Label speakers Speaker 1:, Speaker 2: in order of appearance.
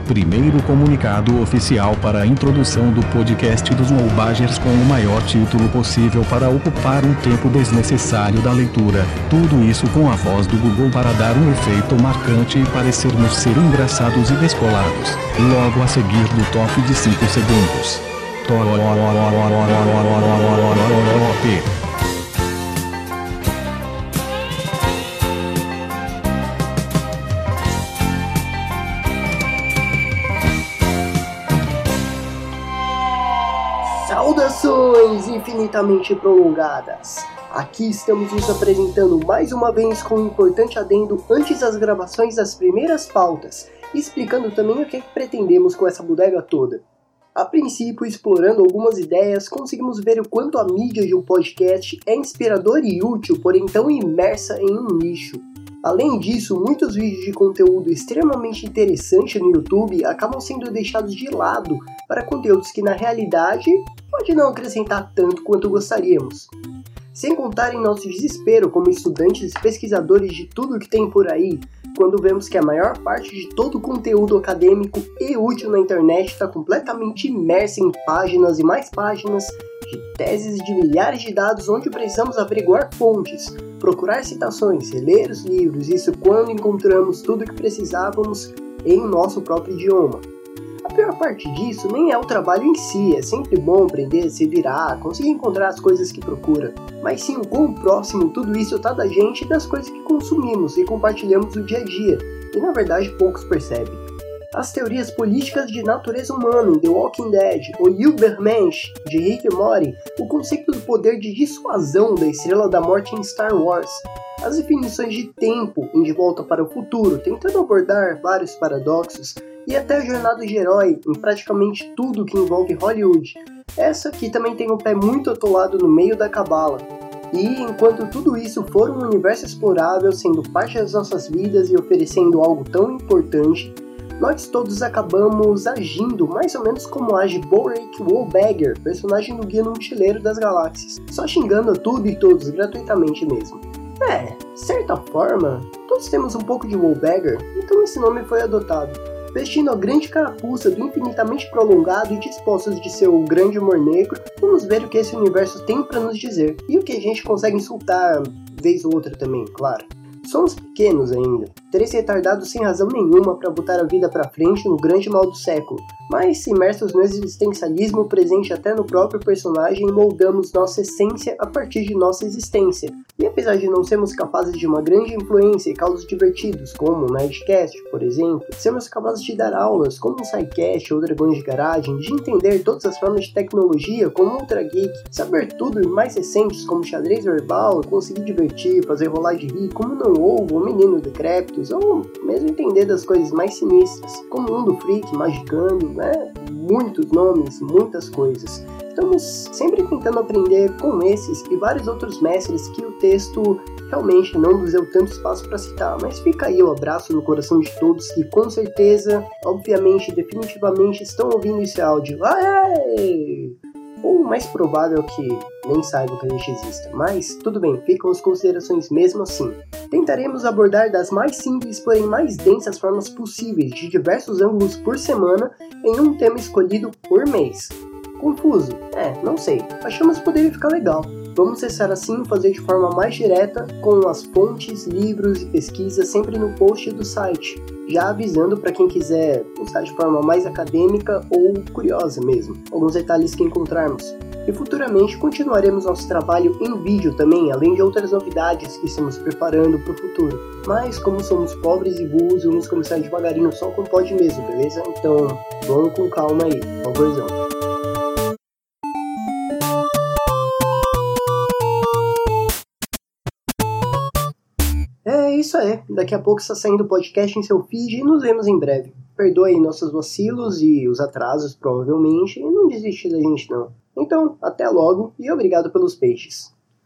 Speaker 1: Primeiro comunicado oficial para a introdução do podcast dos Wowbagers com o maior título possível para ocupar um tempo desnecessário da leitura. Tudo isso com a voz do Google para dar um efeito marcante e parecermos ser engraçados e descolados. Logo a seguir do top de 5 segundos.
Speaker 2: Saudações infinitamente prolongadas! Aqui estamos nos apresentando mais uma vez com um importante adendo antes das gravações das primeiras pautas, explicando também o que pretendemos com essa bodega toda. A princípio, explorando algumas ideias, conseguimos ver o quanto a mídia de um podcast é inspiradora e útil, porém tão imersa em um nicho. Além disso, muitos vídeos de conteúdo extremamente interessante no YouTube acabam sendo deixados de lado para conteúdos que na realidade pode não acrescentar tanto quanto gostaríamos. Sem contar em nosso desespero como estudantes e pesquisadores de tudo que tem por aí, quando vemos que a maior parte de todo o conteúdo acadêmico e útil na internet está completamente imersa em páginas e mais páginas de teses de milhares de dados onde precisamos averiguar fontes, procurar citações, ler os livros, isso quando encontramos tudo o que precisávamos em nosso próprio idioma. A pior parte disso nem é o trabalho em si, é sempre bom aprender, se virar, conseguir encontrar as coisas que procura, mas sim o quão próximo tudo isso está da gente e das coisas que consumimos e compartilhamos no dia a dia, e na verdade poucos percebem. As teorias políticas de natureza humana em The Walking Dead, o Ubermensch de Rick e Morty, o conceito do poder de dissuasão da Estrela da Morte em Star Wars, as definições de tempo em De Volta para o Futuro, tentando abordar vários paradoxos, e até a jornada de herói em praticamente tudo que envolve Hollywood. Essa aqui também tem um pé muito atolado no meio da cabala. E enquanto tudo isso for um universo explorável, sendo parte das nossas vidas e oferecendo algo tão importante, nós todos acabamos agindo mais ou menos como age Boric Wowbagger, personagem do Guia no Mochileiro das Galáxias, só xingando a tudo e todos gratuitamente mesmo. De certa forma, todos temos um pouco de Wowbagger, então esse nome foi adotado. Vestindo a grande carapuça do infinitamente prolongado e dispostos de seu grande humor negro, vamos ver o que esse universo tem para nos dizer, e o que a gente consegue insultar vez ou outra também, claro. Somos pequenos ainda, 3 retardados sem razão nenhuma para botar a vida para frente no grande mal do século, mas imersos no existencialismo presente até no próprio personagem, moldamos nossa essência a partir de nossa existência. E apesar de não sermos capazes de uma grande influência e causos divertidos, como o Nerdcast, por exemplo, sermos capazes de dar aulas, como um SciCast ou Dragões de Garagem, de entender todas as formas de tecnologia, como Ultra Geek, saber tudo e mais recentes, como xadrez verbal, conseguir divertir, fazer rolar de rir, como Não Ovo, ou Menino Decrépitos, ou mesmo entender das coisas mais sinistras, como Mundo Freak, Magicando, muitos nomes, muitas coisas. Estamos sempre tentando aprender com esses e vários outros mestres que o texto realmente não nos deu tanto espaço para citar, mas fica aí o abraço no coração de todos que com certeza, obviamente, definitivamente estão ouvindo esse áudio. Aê! Ou o mais provável é que nem saibam que a gente exista, mas tudo bem, ficam as considerações mesmo assim. Tentaremos abordar das mais simples, porém mais densas formas possíveis, de diversos ângulos por semana, em um tema escolhido por mês. Confuso? Não sei. Achamos que poderia ficar legal. Vamos cessar assim fazer de forma mais direta, com as fontes, livros e pesquisas sempre no post do site, já avisando para quem quiser usar de forma mais acadêmica ou curiosa mesmo, alguns detalhes que encontrarmos. E futuramente continuaremos nosso trabalho em vídeo também, além de outras novidades que estamos preparando para o futuro. Mas como somos pobres e burros, vamos começar devagarinho só com pod mesmo, beleza? Então, vamos com calma aí, favorzão. É isso aí, daqui a pouco está saindo o podcast em seu feed e nos vemos em breve. Perdoe nossos vacilos e os atrasos provavelmente e não desiste da gente não. Então, até logo e obrigado pelos peixes.